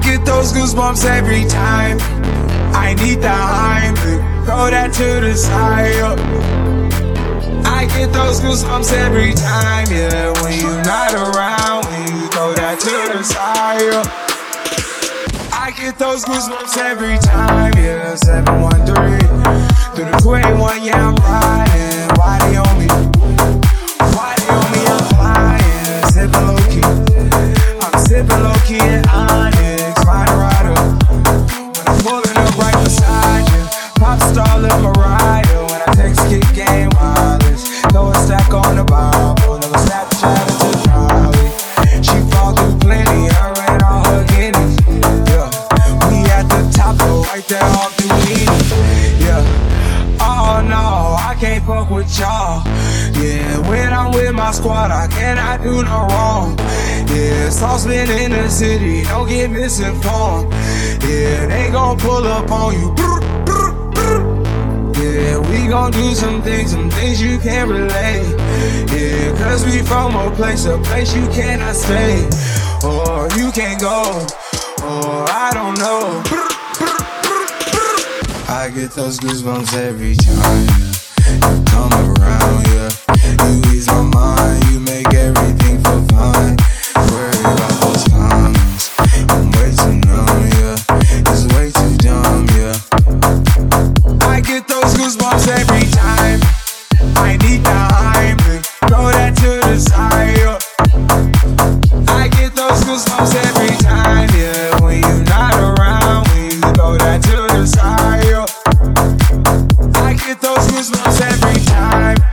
get those goosebumps every time. I need the Heimlich, throw that to the side. I get those goosebumps every time, yeah. When you're not around, when you throw that to the side. I get those goosebumps every time, yeah. 713 through the 281, yeah, I'm riding. Why they on me? Why they on me? I'm flying, sipping low key. I'm sipping low key in Onyx, fine rider. When I'm pulling up right beside you, pop star Lil Mariah. When I text kick game wireless, throw a stack on the Bible, never Snapchat to Charlie. She fall through plenty, I ran all her guineas. Yeah, we at the top, so right there all through me. Yeah, oh no, I can't fuck with y'all. Yeah, when I'm with my squad, I cannot do no wrong. Yeah, saucepan in the city, don't get misinformed. Yeah, they gon' pull up on you. Yeah, we gon' do some things you can't relate. Yeah, cause we from a place you cannot stay. Or you can't go, or I don't know. I get those goosebumps every time you come around, yeah. You ease my mind, you make everything feel fine. Worry about those comments, I'm way too numb, yeah. It's way too dumb, yeah. I get those goosebumps every time. I need the Heimlich, throw that to the side, yeah. I get those goosebumps every time, yeah. When you're not around, when you throw that to the side, yeah. I get those goosebumps every time.